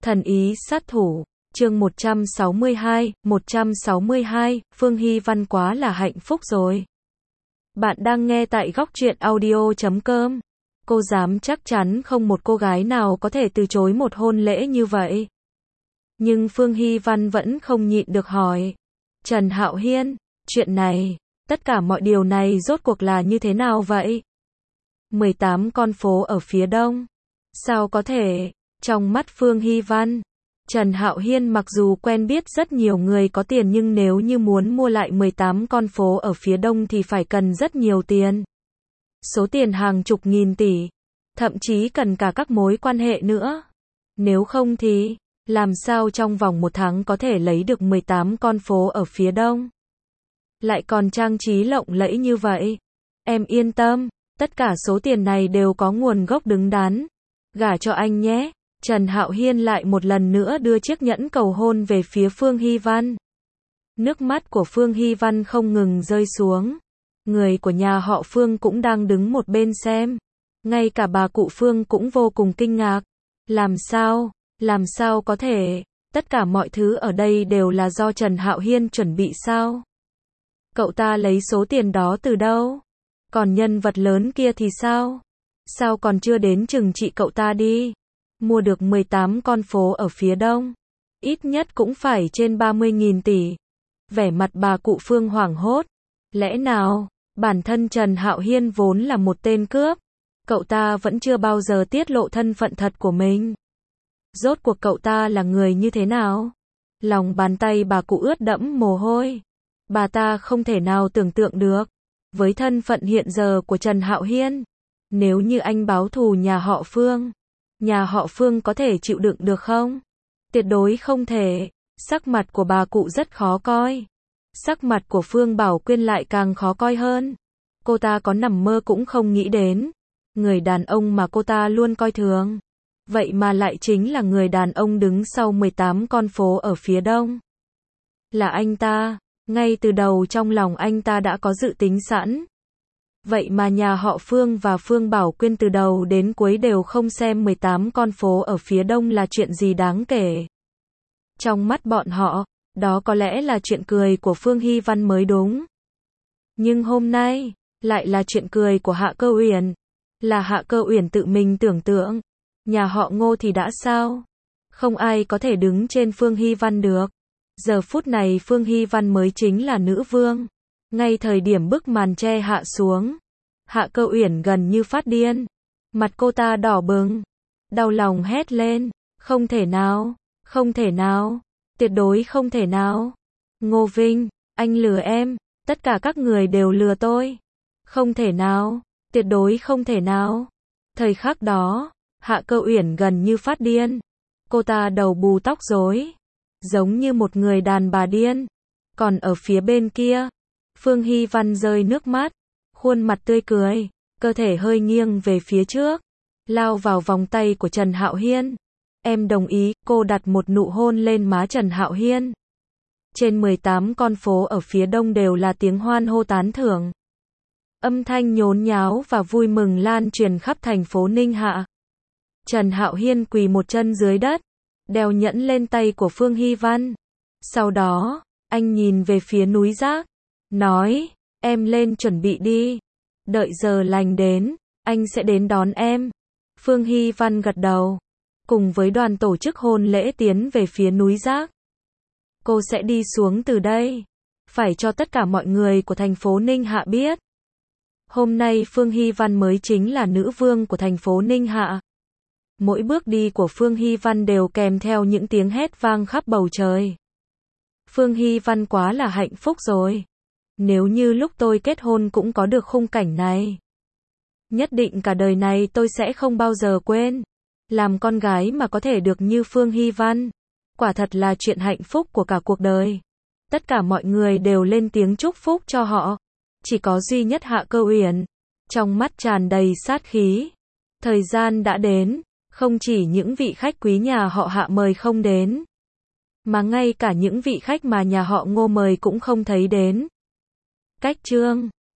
Thần ý sát thủ, chương 162, Phương Hy Văn quá là hạnh phúc rồi. Bạn đang nghe tại góc truyện audio.com. Cô dám chắc chắn không một cô gái nào có thể từ chối một hôn lễ như vậy. Nhưng Phương Hy Văn vẫn không nhịn được hỏi. Trần Hạo Hiên, chuyện này, tất cả mọi điều này rốt cuộc là như thế nào vậy? 18 con phố ở phía đông. Sao có thể? Trong mắt Phương Hy Văn, Trần Hạo Hiên mặc dù quen biết rất nhiều người có tiền nhưng nếu như muốn mua lại 18 con phố ở phía đông thì phải cần rất nhiều tiền. Số tiền hàng chục nghìn tỷ, thậm chí cần cả các mối quan hệ nữa. Nếu không thì, làm sao trong vòng một tháng có thể lấy được 18 con phố ở phía đông? Lại còn trang trí lộng lẫy như vậy. Em yên tâm, tất cả số tiền này đều có nguồn gốc đứng đắn. Gả cho anh nhé. Trần Hạo Hiên lại một lần nữa đưa chiếc nhẫn cầu hôn về phía Phương Hy Văn. Nước mắt của Phương Hy Văn không ngừng rơi xuống. Người của nhà họ Phương cũng đang đứng một bên xem. Ngay cả bà cụ Phương cũng vô cùng kinh ngạc. Làm sao có thể, tất cả mọi thứ ở đây đều là do Trần Hạo Hiên chuẩn bị sao? Cậu ta lấy số tiền đó từ đâu? Còn nhân vật lớn kia thì sao? Sao còn chưa đến trừng trị cậu ta đi? Mua được 18 con phố ở phía đông, ít nhất cũng phải trên 30.000 tỷ. Vẻ mặt bà cụ Phương hoảng hốt. Lẽ nào, bản thân Trần Hạo Hiên vốn là một tên cướp? Cậu ta vẫn chưa bao giờ tiết lộ thân phận thật của mình. Rốt cuộc cậu ta là người như thế nào? Lòng bàn tay bà cụ ướt đẫm mồ hôi. Bà ta không thể nào tưởng tượng được. Với thân phận hiện giờ của Trần Hạo Hiên, nếu như anh báo thù nhà họ Phương có thể chịu đựng được không? Tuyệt đối không thể. Sắc mặt của bà cụ rất khó coi. Sắc mặt của Phương Bảo Quyên lại càng khó coi hơn. Cô ta có nằm mơ cũng không nghĩ đến. Người đàn ông mà cô ta luôn coi thường. Vậy mà lại chính là người đàn ông đứng sau 18 con phố ở phía đông. Là anh ta. Ngay từ đầu trong lòng anh ta đã có dự tính sẵn. Vậy mà nhà họ Phương và Phương Bảo Quyên từ đầu đến cuối đều không xem 18 con phố ở phía đông là chuyện gì đáng kể. Trong mắt bọn họ, đó có lẽ là chuyện cười của Phương Hy Văn mới đúng. Nhưng hôm nay, lại là chuyện cười của Hạ Cơ Uyển. Là Hạ Cơ Uyển tự mình tưởng tượng. Nhà họ Ngô thì đã sao? Không ai có thể đứng trên Phương Hy Văn được. Giờ phút này Phương Hy Văn mới chính là nữ vương. Ngay thời điểm bức màn che hạ xuống, Hạ Cơ Uyển gần như phát điên. Mặt cô ta đỏ bừng, đau lòng hét lên. Không thể nào, tuyệt đối không thể nào. Ngô Vinh, anh lừa em, tất cả các người đều lừa tôi. Không thể nào, tuyệt đối không thể nào. Thời khắc đó, Hạ Cơ Uyển gần như phát điên. Cô ta đầu bù tóc rối, giống như một người đàn bà điên. Còn ở phía bên kia, Phương Hy Văn rơi nước mắt, khuôn mặt tươi cười, cơ thể hơi nghiêng về phía trước, lao vào vòng tay của Trần Hạo Hiên. Em đồng ý, cô đặt một nụ hôn lên má Trần Hạo Hiên. Trên 18 con phố ở phía đông đều là tiếng hoan hô tán thưởng. Âm thanh nhốn nháo và vui mừng lan truyền khắp thành phố Ninh Hạ. Trần Hạo Hiên quỳ một chân dưới đất, đeo nhẫn lên tay của Phương Hy Văn. Sau đó, anh nhìn về phía núi Giác, nói, em lên chuẩn bị đi. Đợi giờ lành đến, anh sẽ đến đón em. Phương Hy Văn gật đầu. Cùng với đoàn tổ chức hôn lễ tiến về phía núi Giác. Cô sẽ đi xuống từ đây. Phải cho tất cả mọi người của thành phố Ninh Hạ biết. Hôm nay Phương Hy Văn mới chính là nữ vương của thành phố Ninh Hạ. Mỗi bước đi của Phương Hy Văn đều kèm theo những tiếng hét vang khắp bầu trời. Phương Hy Văn quá là hạnh phúc rồi. Nếu như lúc tôi kết hôn cũng có được khung cảnh này, nhất định cả đời này tôi sẽ không bao giờ quên. Làm con gái mà có thể được như Phương Hy Văn, quả thật là chuyện hạnh phúc của cả cuộc đời. Tất cả mọi người đều lên tiếng chúc phúc cho họ. Chỉ có duy nhất Hạ Cơ Uyển, trong mắt tràn đầy sát khí. Thời gian đã đến, không chỉ những vị khách quý nhà họ Hạ mời không đến, mà ngay cả những vị khách mà nhà họ Ngô mời cũng không thấy đến. Cách chương